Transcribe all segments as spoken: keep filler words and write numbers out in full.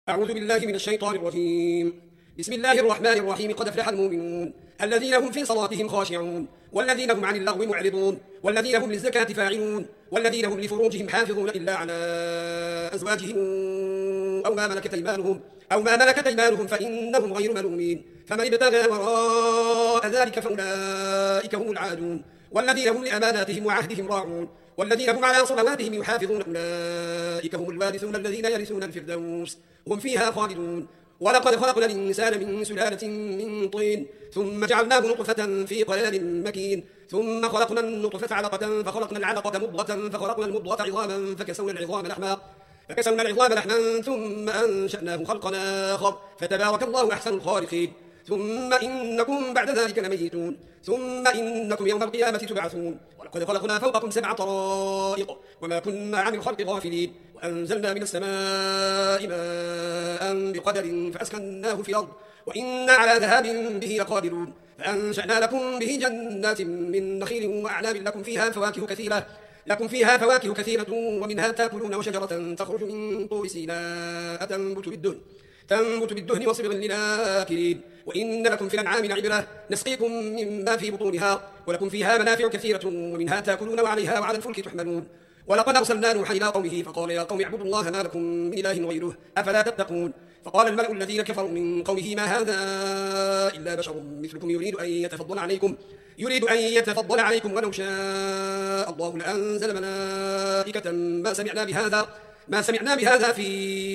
أعوذ بالله من الشيطان الرجيم. بسم الله الرحمن الرحيم. قد أفلح المؤمنون الذين هم في صلاتهم خاشعون والذين هم عن اللغو معرضون والذين هم للزكاة فاعلون والذين هم لفروجهم حافظون إلا على أزواجهم أو ما ملكت أيمانهم أو ما ملكت أيمانهم فإنهم غير ملومين، فمن ابتغى وراء ذلك فأولئك هم العادون والذين هم لأماناتهم وعهدهم راعون والذين هم على صلواتهم يحافظون أولئك هم الوارثون الذين يرثون الفردوس هم فيها خالدون. ولقد خلقنا الإنسان من سلالة من طين ثم جعلناه نطفة في قرار مكين ثم خلقنا النطفة علقة فخلقنا العلقة مضغة فخلقنا المضغة عظاما فكسونا العظام لحما فكسونا العظام لحما ثم أنشأناه خلقا آخر فتبارك الله أحسن الخالقين. ثم إنكم بعد ذلك لميتون ثم إنكم يوم القيامة تبعثون. ولقد خلقنا فوقكم سبع طرائق وما كنا عن الخلق غافلين وأنزلنا من السماء ماء بقدر فأسكناه في الأرض وإنا على ذهاب به لقادرون. فأنشأنا لكم به جنات من نخيل وأعناب لكم فيها فواكه كثيرة لكم فيها فواكه كثيرة ومنها تأكلون وشجرة تخرج من طور سيناء تنبت بالدهن تنبت بالدهن وصبغ للآكلين. وإن لكم في الأنعام لعبرة نسقيكم مما في بطونها ولكم فيها منافع كثيرة ومنها تأكلون وعليها وعلى الفلك تحملون. ولقد أرسلنا نوحا إلى قومه فقال يا قوم اعبدوا الله ما لكم من إله غيره أفلا تتقون. فقال الملأ الذين كفروا من قومه ما هذا إلا بشر مثلكم يريد أن يتفضل عليكم يريد أن يتفضل عليكم ولو شاء الله لأنزل ملائكة ما سمعنا بهذا ما سمعنا بهذا في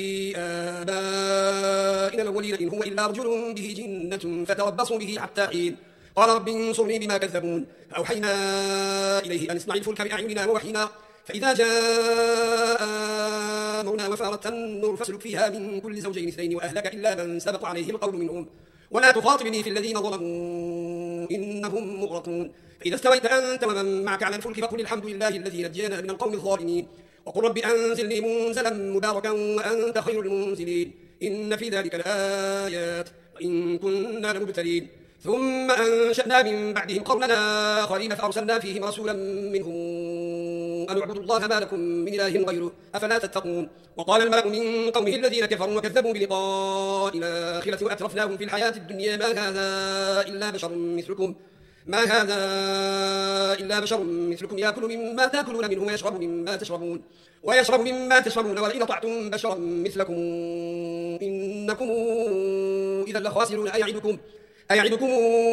آبائنا الأولين إن هو إلا رجل به جنة فتربصوا به حتى حين. قال رب انصرني بما كذبون. فأوحينا إليه أن اصنع الفلك بأعيننا ووحينا فإذا جاء أمرنا وفارت النور فاسلك فيها من كل زوجين اثنين وأهلك إلا من سبق عليه القول منهم ولا تخاطبني في الذين ظلموا إنهم مغرقون. فإذا استويت أنت ومن معك على الفلك فقل الحمد لله الذي نجانا من القوم الظالمين وقل رب أنزلني منزلا مباركا وأنت خير المنزلين إن في ذلك لآيات وإن كنا لمبتلين. ثم أنشأنا من بعدهم قرنا آخرين فأرسلنا فيهم رسولا منهم أن اعبدوا الله ما لكم من إله غيره أفلا تتقون. وقال الملأ من قومه الذين كفروا وكذبوا بلقاء الآخرة وأترفناهم في الحياة الدنيا ما هذا إلا بشر مثلكم ما هذا إلا بشر مثلكم يأكل مما تأكلون منه ويشرب مما تشربون ويشرب مما تشربون ولئن أطعتم بشرا مثلكم إنكم إذا لخاسرون. أيعدكم أيعدكم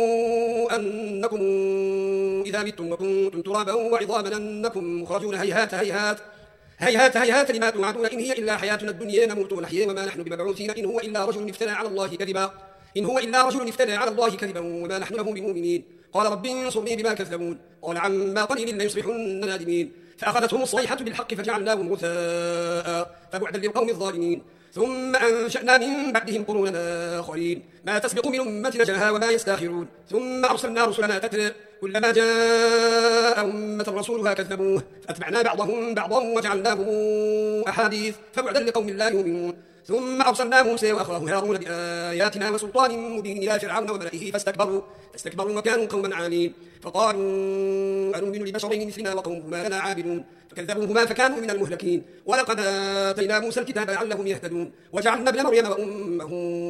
أنكم إذا متم وكنتم ترابا وعظاما أنكم مخرجون هيهات هيهات هيهات هيهات لما توعدون إن هي إلا حياتنا الدنيا نموت ونحيا وما نحن بمبعوثين إن هو إلا رجل افترى على الله كذبا إن هو إلا رجل افترى على الله كذبا وما نحن له بمؤمنين. قال رب انصرني بما كذبون. قال عما قليل ليصبحن نادمين. فأخذتهم الصيحة بالحق فجعلناهم غثاء فبعدا للقوم الظالمين. ثم أنشأنا من بعدهم قرونا آخرين ما تسبق من أمة أجلها وما يستأخرون. ثم أرسلنا رسلنا تترى كلما جاء أمة رسولها كذبوه فأتبعنا بعضهم بعضا وجعلناهم أحاديث فبعدا لقوم لا يؤمنون. ثم أرسلنا موسى وأخاه هارون بآياتنا وسلطان مبين إلى فرعون وملئه فاستكبروا فاستكبروا وكانوا قوما عالين. فقالوا أنؤمن لبشرين مثلنا وقومهما لنا عابدون فكذبوهما فكانوا من المهلكين. ولقد آتينا موسى الكتاب لعلهم يهتدون وجعلنا ابن مريم وأمه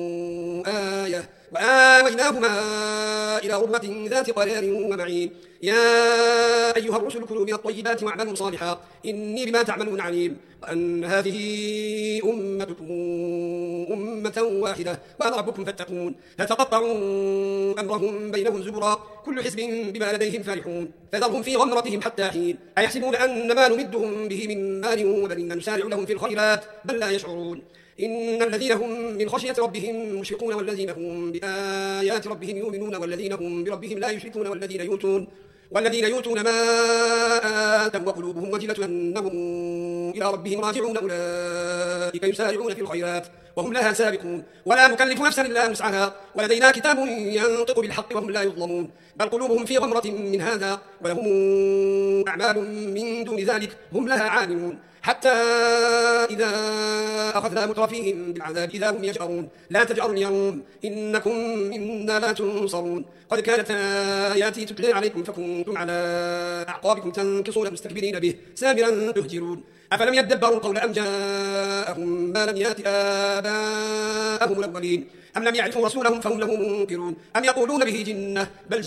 آية وآويناهما إلى ربوة ذات قرار ومعين. يا أيها الرسل كلوا من الطيبات واعملوا صالحا إني بما تعملون عليم. وأن هذه أمتكم أمة واحدة وأنا ربكم فاتقون. فتقطعوا أمرهم بينهم زبرا كل حزب بما لديهم فرحون فذرهم في غمرتهم حتى حين. أيحسبون أن ما نمدهم به من مال وبنين نسارع لهم في الخيرات بل لا يشعرون. إن الذين هم من خشية ربهم مشفقون والذين هم بآيات ربهم يؤمنون والذين هم بربهم لا يشركون والذين يؤتون والذين يؤتون ما آتوا وقلوبهم وجلة أنهم إلى ربهم راجعون أولئك يسارعون في الخيرات وهم لها سابقون. ولا نكلف نفسا إلا وسعها ولدينا كتاب ينطق بالحق وهم لا يظلمون. بل قلوبهم في غمرة من هذا ولهم أعمال من دون ذلك هم لها عاملون. حتى إذا أخذنا مترفيهم بالعذاب إذا هم يجأرون لا تجأروا اليوم إنكم منا لا تنصرون. قد كانت آياتي تتلى عليكم فكنتم على أعقابكم تنكصون مستكبرين به سامرا تهجرون. أفلم يدبروا القول أم جاءهم ما لم يأت آباءهم الأولين أم لم يعرفوا رسولهم فهم له منكرون أم يقولون به جنة بل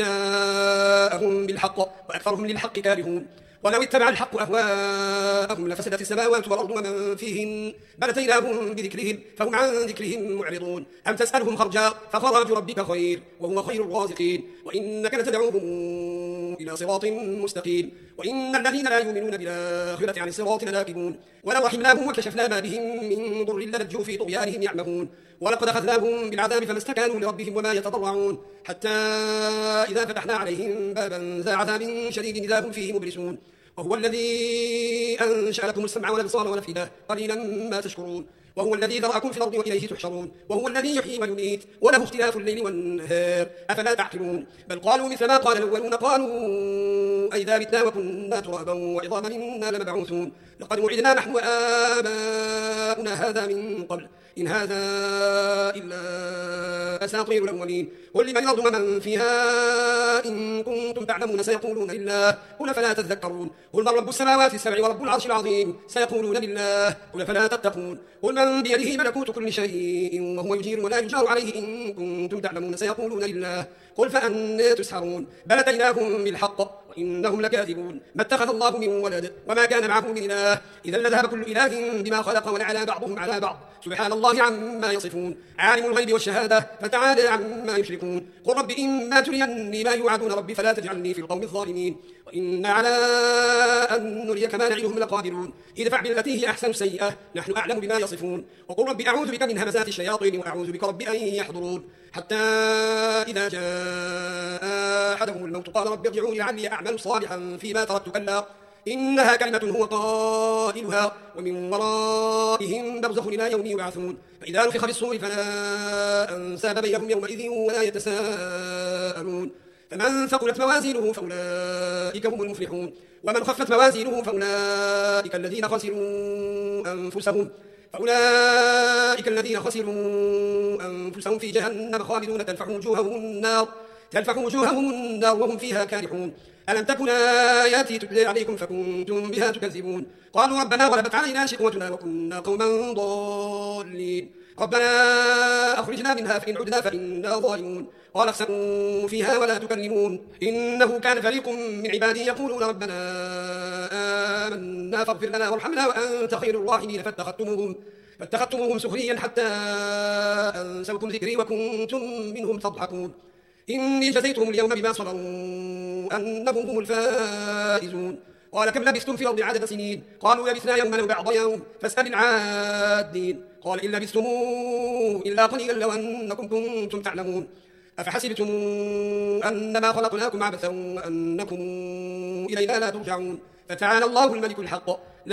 جاءهم بالحق وأكثرهم للحق كارهون ولو اتبع الحق أهواءهم لفسدت السماوات والأرض ومن فيهن بل أتيناهم بذكرهم فهم عن ذكرهم معرضون أم تسألهم خرجا فخرج ربك خير وهو خير الرازقين وإنك لتدعوهم إلى صراط مستقيم وإن الذين لا يؤمنون بالآخرة عن الصراط لناكبون ولو رحمناهم وكشفنا ما بهم من ضر للجوا في طغيانهم يعمهون ولقد أخذناهم بالعذاب فما استكانوا لربهم وما يتضرعون حتى إذا فتحنا عليهم بابا ذا عذاب شديد إذا هم فيه مبلسون وهو الذي أنشأ لكم السمع والأبصار والأفئدة قليلا ما تشكرون وهو الذي ذرأكم في الأرض وإليه تحشرون وهو الذي يحيي ويميت وله اختلاف الليل والنهار أفلا تعقلون بل قالوا مثل ما قال الأولون قالوا أئذا متنا وكنا ترابا وعظاما إنا لمبعوثون لقد وعدنا نحن وآباؤنا هذا من قبل إن هذا إلا أساطير الأولين قل لمن الأرض ومن فيها إن كنتم تعلمون سيقولون لله قل فلا تذكرون قل من رب السماوات السبع ورب العرش العظيم سيقولون لله قل فلا تتقون قل من بيده ملكوت كل شيء وهو يجير ولا يجار عليه إن كنتم تعلمون سيقولون لله قل فأنى تسحرون بل أتيناهم بالحق وإنهم لكاذبون ما اتخذ الله من ولد وما كان معه من إله إذا لذهب كل إله بما خلق ولعلى بعضهم على بعض سبحان الله عما يصفون عالم الغيب والشهادة فتعالى عما يشركون قل رب إما تريني ما يوعدون ربي فلا تجعلني في القوم الظالمين وإنا على أن نريك ما نعدهم لقادرون ادفع بالتي هي أحسن السيئة نحن أعلم بما يصفون وقل رب أعوذ بك من همزات الشياطين وأعوذ بك رب أن يحضرون حتى إذا جاء أحدهم الموت قال رب ارجعوني لعلي أعمل صالحا فيما تركت كلا إنها كلمة هو قائلها ومن ورائهم برزخ إلى يوم يبعثون فإذا نفخ في الصور فلا أنساب بينهم يومئذ ولا يتساءلون فمن ثقلت موازينه فأولئك هم المفلحون ومن خفت موازينه فأولئك الذين خسروا أنفسهم فأولئك الذين خسروا أنفسهم في جهنم خالدون تلفح وجوههم النار تلفح وجوههم النار وهم فيها كارحون ألم تكن آياتي تتلى عليكم فكنتم بها تكذبون قالوا ربنا غلبت علينا شقوتنا وكنا قوما ضالين ربنا أخرجنا منها فإن عدنا فإنا ظالمون قال اخسئوا فيها ولا تكلمون إنه كان فريق من عبادي يقولون ربنا آمنا فاغفر لنا وارحمنا وأنت خير الراحمين فاتخذتموهم فاتخذتموهم سخريا حتى أنسوكم ذكري وكنتم منهم تضحكون إني جزيتهم اليوم بما صبروا أنهم هم الفائزون قال كم لبثتم في الأرض عدد سنين قالوا لبثنا يوما أو بعض يوم فاسأل العادين قال إن لبثتم إلا قليلا لو أنكم كنتم تعلمون أفحسبتم أنما خلقناكم عبثا وأنكم إلينا لا ترجعون فتعالى الله الملك الحق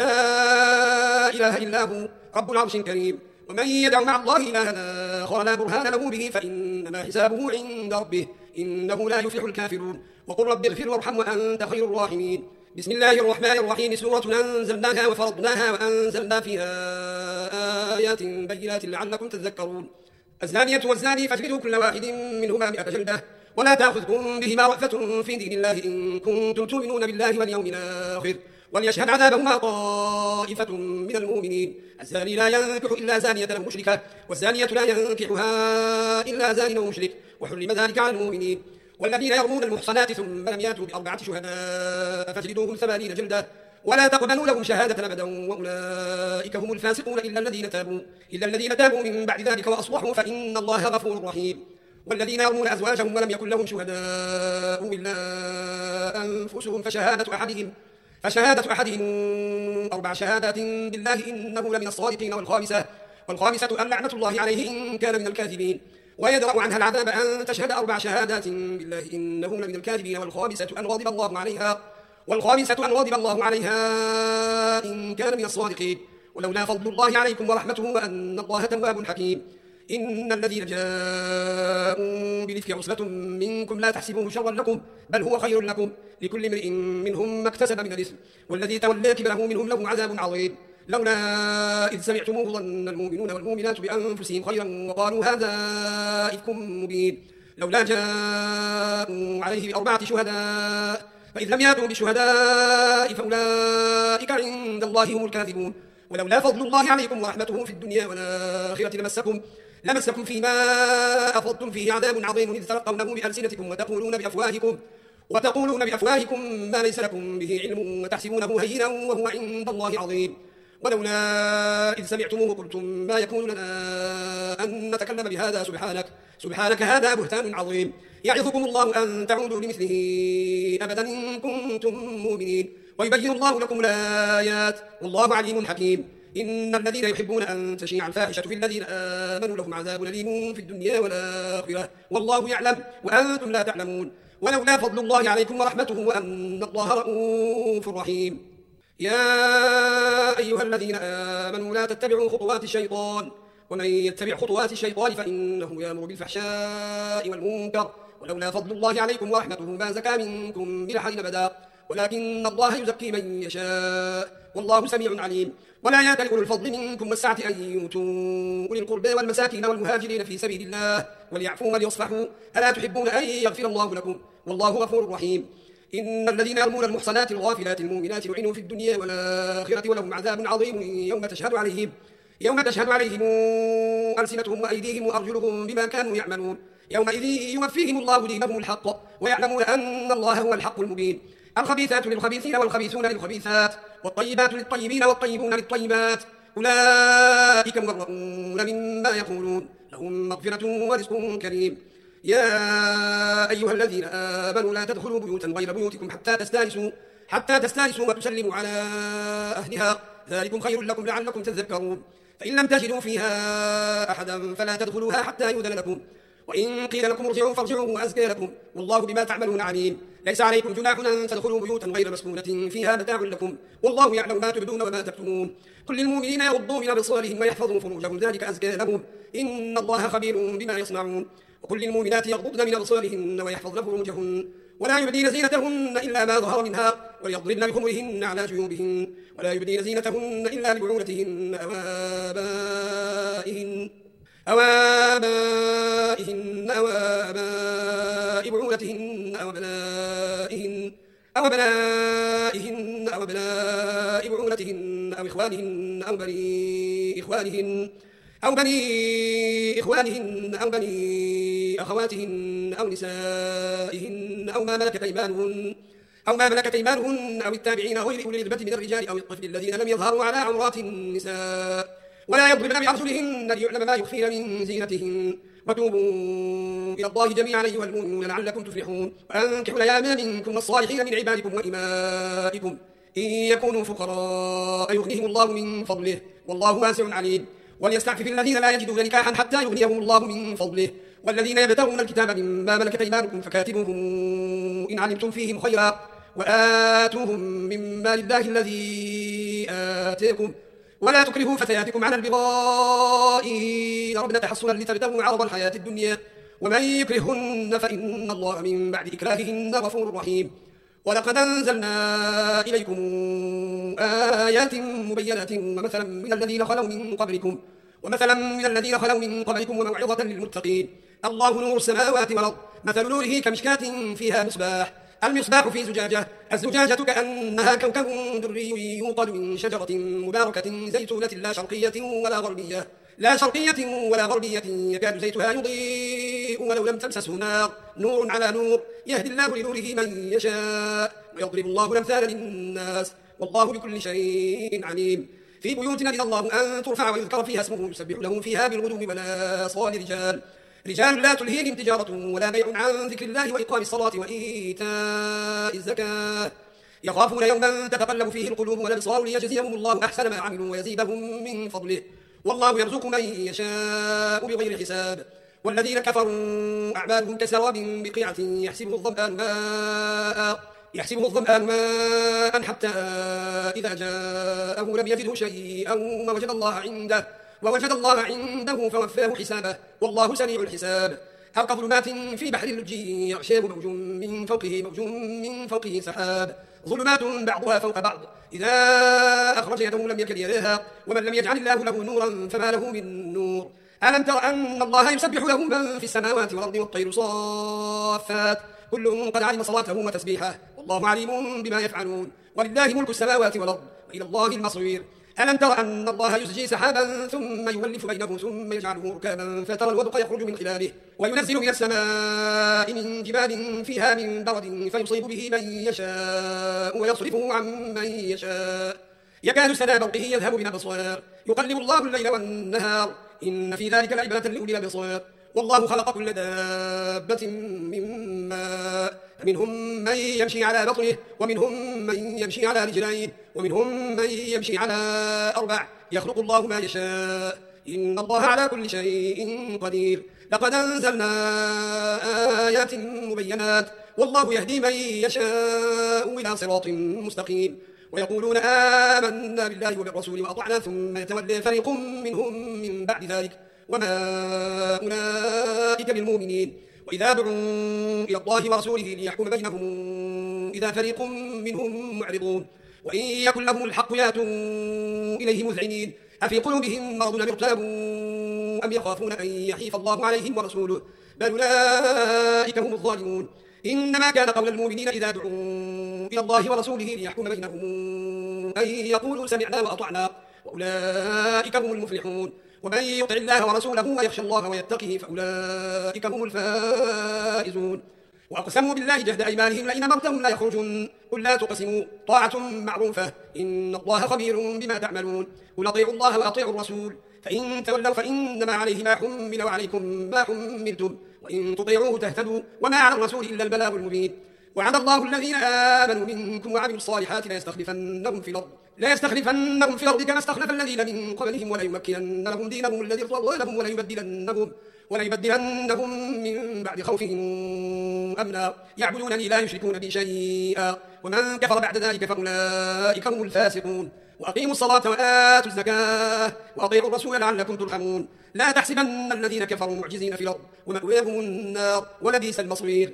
لا إله إلا هو رب العرش الكريم ومن يدع مع الله إلها آخر لا برهان له به فإنما حسابه عند ربه إنه لا يفلح الكافرون وقل رب اغفر وارحم وأنت خير الراحمين بسم الله الرحمن الرحيم سورة أنزلناها وفرضناها وأنزلنا فيها آيات بينات لعلكم تذكرون الزانية والزاني فاجلدوا كل واحد منهما مئة جلدة ولا تأخذكم بهما رأفة في دين الله إن كنتم تؤمنون بالله واليوم الآخر وليشهد عذابهما طائفة من المؤمنين الزاني لا ينكح إلا زانية أو مشركة والزانية لا ينكحها إلا زان أو مشرك وحرم ذلك على المؤمنين والذين يرمون المحصنات ثم لم يأتوا بأربعة شهداء فاجلدوهم ثمانين جلدة ولا تقبلوا لهم شهادة أبدا وأولئك هم الفاسقون إلا الذين تابوا إلا الذين تابوا من بعد ذلك وأصلحوا فإن الله غفور رحيم والذين يرمون أزواجهم ولم يكن لهم شهداء إلا أنفسهم فشهادة أحدهم فشهادة أحدهم أربع شهادات بالله إنه لمن الصادقين والخامسة والخامسة أن لعنة الله عليه إن كان من الكاذبين ويدرأ عنها العذاب أن تشهد أربع شهادات بالله إنه لمن الكاذبين والخامسة أن غضب الله عليها والخامسة أن غضب الله عليها إن كان من الصادقين ولولا فضل الله عليكم ورحمته وأن الله تواب حكيم إن الذين جاءوا بالإفك عصبة منكم لا تحسبوه شرا لكم بل هو خير لكم لكل امرئ منهم ما اكتسب من الإثم والذي تولى كبره منهم له عذاب عظيم لولا إذ سمعتموه ظن المؤمنون والمؤمنات بأنفسهم خيرا وقالوا هذا إفك مبين لولا جاءوا عليه بأربعة شهداء فإذ لم يأتوا بالشهداء فأولئك عند الله هم الكاذبون ولولا فضل الله عليكم ورحمته في الدنيا والآخرة لمسكم لمسكم فيما أفضتم فيه عذاب عظيم إذ تلقونه بألسنتكم وتقولون بأفواهكم وتقولون بأفواهكم ما ليس لكم به علم وتحسبونه هينا وهو عند الله عظيم ولولا إذ سمعتموه قلتم ما يكون لنا أن نتكلم بهذا سبحانك سبحانك هذا بهتان عظيم يعظكم الله أن تعودوا لمثله أبدا إن كنتم مؤمنين ويبين الله لكم الآيات والله عليم حكيم إن الذين يحبون أن تشيع الفاحشة في الذين آمنوا لهم عذاب أليم في الدنيا والآخرة والله يعلم وأنتم لا تعلمون ولولا فضل الله عليكم ورحمته وأن الله رؤوف رحيم يا أيها الذين آمنوا لا تتبعوا خطوات الشيطان ومن يتبع خطوات الشيطان فإنه يأمر بالفحشاء والمنكر ولولا فضل الله عليكم ورحمته ما زكى منكم من أحد أبدا ولكن الله يزكي من يشاء والله سميع عليم ولا يأتل أولو الفضل منكم والسعة أن يؤتوا أولي القربى والمساكين والمهاجرين في سبيل الله وليعفوا وليصفحوا ألا تحبون أن يغفر الله لكم والله غفور رحيم إن الذين يرمون المحصنات الغافلات المؤمنات لعنوا في الدنيا والآخرة ولهم عذاب عظيم يوم تشهد عليهم يوم تشهد عليهم ألسنتهم وأيديهم وأرجلهم بما كانوا يعملون يومئذ يوفيهم الله دينهم الحق ويعلمون أن الله هو الحق المبين الخبيثات للخبيثين والخبيثون للخبيثات والطيبات للطيبين والطيبون للطيبات أولئك مبرؤون مما يقولون لهم مغفرة ورزق كريم يا أيها الذين آمنوا لا تدخلوا بيوتا غير بيوتكم حتى تستانسوا حتى تستانسوا وتسلموا على أهلها ذلكم خير لكم لعلكم تذكرون فإن لم تجدوا فيها أحدا فلا تدخلوها حتى يؤذن لكم وإن قيل لكم ارجعوا فارجعوا وأزكى لكم والله بما تعملون عليم ليس عليكم جناح أن تدخلوا بيوتا غير مسكونة فيها متاع لكم والله يعلم ما تبدون وما تكتمون كل المؤمنين يغضوا من أبصارهم ويحفظوا فروجهم ذلك أزكى لهم إن الله خبير بما يصنعون وكل المؤمنات يغضضن من أبصارهن ويحفظن فروجهن ولا يبدين زينتهن إلا ما ظهر منها وليضربن بخمرهن على جيوبهن ولا يبدين زينتهن إلا لبعولتهن أو آبائهن أو آبائهن أو آباء بعولتهن أو أبنائهن أو أبنائهن أو أبناء بعولتهن أو إخوانهن أو بني إخوانهن أو بني إخوانهن أو بني أخواتهن أو نسائهن أو ما ملكت أيمانهن أو ما ملكت أيمانهن أو التابعين غير أولي الإربة من الرجال أو الطفل الذين لم يظهروا على عورات النساء ولا يضربن بأرجلهن ليعلم ما يخفين من زينتهن وتوبوا إلى الله جميعا أيها المؤمنون لعلكم تفلحون وأنكحوا الأيام منكم والصالحين من عبادكم وإمائكم إن يكونوا فقراء يغنيهم الله من فضله والله واسع عليم وليستعفف الذين لا يجدون نكاحا حتى يغنيهم الله من فضله والذين يبتغون الكتاب مما ملكت أيمانكم فكاتبوهم إن علمتم فيهم خيرا وآتوهم مما لله الذي آتيكم ولا تكرهوا فتياتكم على البغاء إن أردنا تحصنا لتبتغوا عرض الحياة الدنيا ومن يكرهن فإن الله من بعد إكراههن غفور رحيم ولقد أنزلنا إليكم آيات مبينات ومثلا من الذين خلوا من قبلكم ومثلا من الذين خلوا من قبلكم وموعظة للمتقين الله نور السماوات والأرض مثل نوره كمشكاة فيها مصباح المصباح في زجاجة الزجاجة كأنها كوكب دري يوقد من شجرة مباركة زيتونة لا شرقية ولا غربية لا شرقية ولا غربية يكاد زيتها يضيء ولو لم تمسسه نار نور على نور يهدي الله لنوره من يشاء ويضرب الله الأمثال للناس والله بكل شيء عليم في بيوت أذن الله أن ترفع ويذكر فيها اسمه يسبح له فيها بالغدو والآصال رجال رجال لا تلهيهم تجارة ولا بيع عن ذكر الله وإقام الصلاة وإيتاء الزكاة يخافون يوما تتقلب فيه القلوب والأبصار ليجزيهم الله أحسن ما عملوا ويزيدهم من فضله والله يرزق من يشاء بغير حساب والذين كفروا أعمالهم كسراب بقيعة يحسبه الظمآن ماء يحسبه الظمآن ماء حتى إذا جاءه لم يجده شيئا ووجد الله عنده ووجد الله عنده فوفاه حسابه والله سريع الحساب أو كظلمات في بحر اللجي يغشاه موج من فوقه موج من فوقه سحاب ظلمات بعضها فوق بعض إذا أخرج يده لم يكد يداها ومن لم يجعل الله له نورا فما له من نور ألم تر أن الله يسبح له من في السماوات والأرض والطير صافات كل قد علم صلاته وتسبيحه والله عليم بما يفعلون ولله ملك السماوات والأرض وإلى الله المصير ألم تر أن الله يزجي سحابا ثم يولف بينه ثم يجعله ركاما فترى الودق يخرج من خلاله وينزل من السماء من جبال فيها من برد فيصيب به من يشاء ويصرفه عن من يشاء يكاد سنا برقه يذهب بالأبصار يقلب الله الليل والنهار إن في ذلك لعبرة لأولي الأبصار والله خلق كل دابة من ماء فمنهم من يمشي على بطنه ومنهم من يمشي على رجلين ومنهم من يمشي على أربع يخلق الله ما يشاء إن الله على كل شيء قدير لقد أنزلنا آيات مبينات والله يهدي من يشاء إلى صراط مستقيم ويقولون آمنا بالله وبالرسول وأطعنا ثم يتولى فريق منهم من بعد ذلك وما أولئك بالمؤمنين وإذا دعوا إلى الله ورسوله ليحكم بينهم إذا فريق منهم معرضون وإن يكن لهم الحق ياتوا إليه مذعنين أفي قلوبهم مرض أم ارتابوا أم يخافون أن يحيف الله عليهم ورسوله بل أولئك هم الظالمون إنما كان قول المؤمنين إذا دعوا إلى الله ورسوله ليحكم بينهم أن يقولوا سمعنا وأطعنا وأولئك هم المفلحون ومن يطع الله ورسوله ويخشى الله ويتقه فأولئك هم الفائزون وأقسموا بالله جهد أيمانهم لئن أمرتهم لا يخرجون قل لا تقسموا طاعة معروفة إن الله خبير بما تعملون قل أطيعوا الله وأطيعوا الرسول فإن تولوا فإنما عليه ما حمل وعليكم ما حملتم وإن تطيعوه تهتدوا وما على الرسول إلا البلاغ المبين وعد الله الذين آمنوا منكم وعملوا الصالحات ليستخلفنهم في الأرض لا يستخلفنهم في الأرض كما استخلف الذين من قبلهم ولا يمكنن لهم دينهم الذي ارتضى لهم ولا يبدلنهم ولا يبدلنهم من بعد خوفهم أمنا يعبدونني لا يشركون بي شيئا ومن كفر بعد ذلك فأولئك هم الفاسقون وأقيموا الصلاة وآتوا الزكاة وأطيعوا الرسول لعلكم ترحمون لا تحسبن الذين كفروا معجزين في الأرض ومأواهم النار ولبئس المصير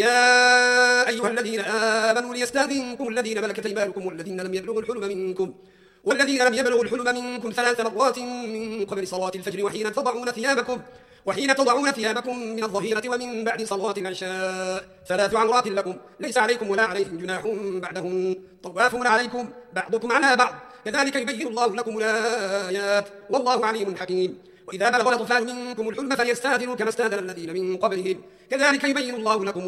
يا أيها الذين آمنوا ليستأذنكم الذين ملكت أيمانكم والذين لم يبلغوا الحلم منكم والذين لم يبلغوا الحلم منكم ثلاث مرات من قبل صلاة الفجر وحين تضعون ثيابكم وحين تضعون ثيابكم من الظهيرة ومن بعد صلاة العشاء ثلاث عورات لكم ليس عليكم ولا عليهم جناح بعدهم طوافون عليكم بعضكم على بعض كذلك يبين الله لكم الآيات والله عليم حكيم وإذا بلغ الأطفال منكم الحلم فليستأذنوا كما استأذن الذين من قبلهم كذلك يبين الله لكم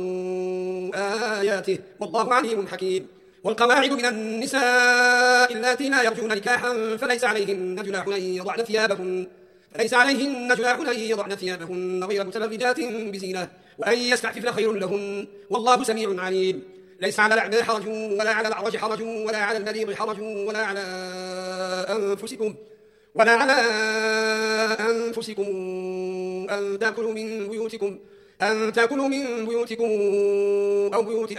آياته والله عليم حكيم والقواعد من النساء اللاتي لا يرجون نكاحا فليس عليهن جناح أن يضعن ثيابهن فليس عليهن جناح أن يضعن ثيابهن غير متبرجات بزينة وأن يستعففن خير لهن والله سميع عليم ليس على الأعمى حرج ولا على الأعرج حرج ولا على المريض حرج ولا على أنفسكم ولا على أنفسكم أن تأكلوا من بيوتكم أن تأكلوا من بيوتكم أو بيوت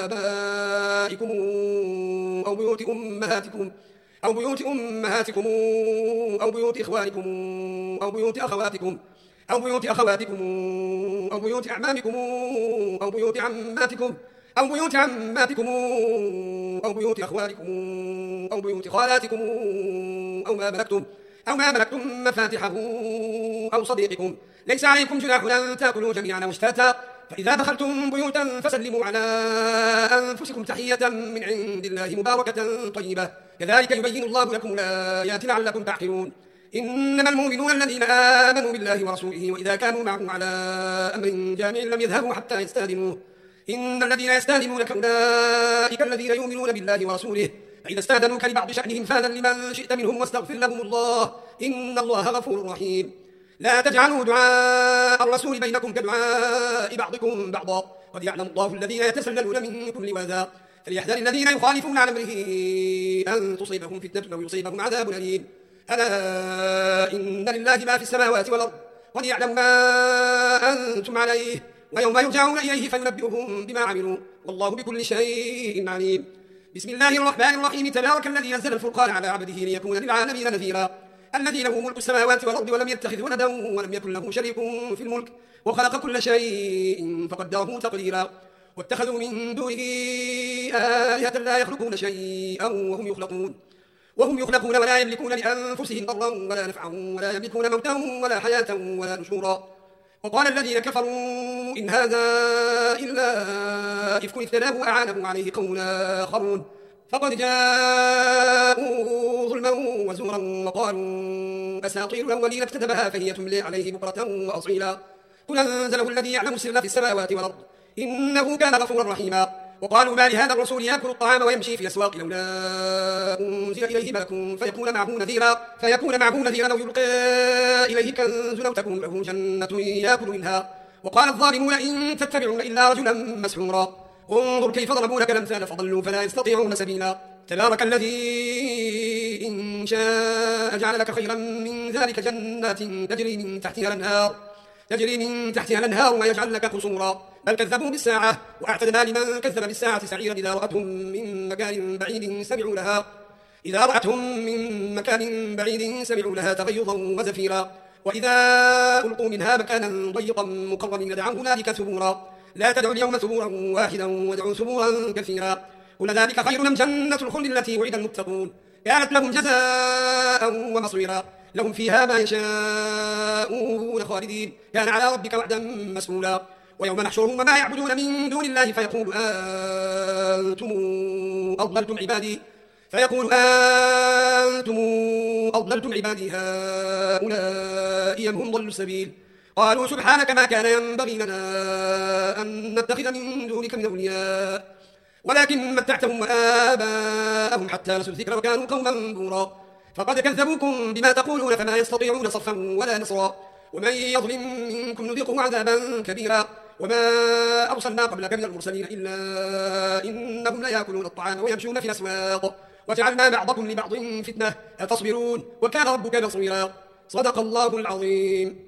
آبائكم أو بيوت أمهاتكم أو بيوت أمهاتكم أو بيوت إخوانكم أو بيوت أخواتكم أو بيوت أخواتكم أو بيوت أعمامكم أو بيوت عماتكم أو بيوت عماتكم أو بيوت أخوالكم أو بيوت خالاتكم أو ما ملكتم أو ما ملكتم مفاتحه أو صديقكم ليس عليكم جناح أن تأكلوا جميعا واشتاتا فإذا دخلتم بيوتا فسلموا على أنفسكم تحية من عند الله مباركة طيبة كذلك يبين الله لكم الآيات لعلكم تعقلون إنما المؤمنون الذين آمنوا بالله ورسوله وإذا كانوا معه على أمر جامع لم يذهبوا حتى يستأذنوه إن الذين يستأذنونك أولئك الذين يؤمنون بالله ورسوله فإذا استأذنوك لبعض شأنهم فأذن لمن شئت منهم واستغفر لهم الله إن الله غفور رحيم لا تجعلوا دعاء الرسول بينكم كدعاء بعضكم بعضا قد يعلم الله الذين يتسللون منكم لواذا فليحذر الذين يخالفون عن أمره أن تصيبهم فتنة أو يصيبهم عذاب أليم ألا إن لله ما في السماوات والأرض قد يعلم ما أنتم عليه ويوم يرجعون إليه فينبئهم بما عملوا والله بكل شيء عليم بسم الله الرحمن الرحيم تبارك الذي أنزل الفرقان على عبده ليكون للعالمين نذيرا الذي له ملك السماوات والأرض ولم يتخذ ولدا ولم يكن له شريك في الملك وخلق كل شيء فقدره تقديرا واتخذوا من دونه آلهة لا يخلقون شيئا وهم يخلقون وهم يخلقون ولا يملكون لأنفسهم ضرا ولا نفعا ولا يملكون موتا ولا حياة ولا نشورا وقال الذين كفروا إن هذا إلا إفك افتراه وأعانه عليه قوم آخرون فقد جاءوا ظلما وزورا وقالوا أساطير الأولين اكتتبها فهي تملي عليه بكرة وأصيلا قل أنزله الذي يعلم السر في السماوات والأرض إنه كان غفورا رحيما وقالوا ما لهذا الرسول يأكل الطعام ويمشي في الأسواق لولا أنزل إليه ملك فيكون معه نذيرا فيكون معه نذيرا أو يلقى إليه كنز أو تكون له جنة يأكل منها وقال الظالمون إن تتبعون إلا رجلا مسحورا انظر كيف ضربوا لك الأمثال فضلوا فلا يستطيعون سبيلا تبارك الذي إن شاء جعل لك خيرا من ذلك جنات تجري من تحتها الأنهار تجري من تحتها الأنهار ويجعل لك قصورا بل كذبوا بالساعة وأعتدنا لمن كذب بالساعة سعيرا إذا رأتهم من مكان بعيد سمعوا لها إذا رأتهم من مكان بعيد سمعوا لها تغيظا وزفيرا وإذا ألقوا منها مكانا ضيقا مقربين دعوا هنالك ثبورا لا تدعوا اليوم ثبورا واحدا وادعوا ثبورا كثيرا قل ذلك خير من جنة الخلد التي وعد المتقون كانت لهم جزاء ومصيرا لهم فيها ما يشاءون خالدين كان على ربك وعدا مسئولا ويوم نحشرهم وما يعبدون من دون الله فيقول أنتم أضللتم عبادي فيقول أنتم أضللتم عبادي هؤلاء أم هم ضلوا السبيل قالوا سبحانك ما كان ينبغي لنا أن نتخذ من دونك من أولياء ولكن متعتهم وآباءهم حتى نسوا الذكر وكانوا قوما بورا فقد كذبوكم بما تقولون فما يستطيعون صرفا ولا نصرا ومن يظلم منكم نذيقه عذابا كبيرا وما أرسلنا قبلك من المرسلين إلا إنهم ليأكلون الطعام ويمشون في الأسواق وجعلنا بعضكم لبعض فتنة أتصبرون وكان ربك بصيرا صدق الله العظيم.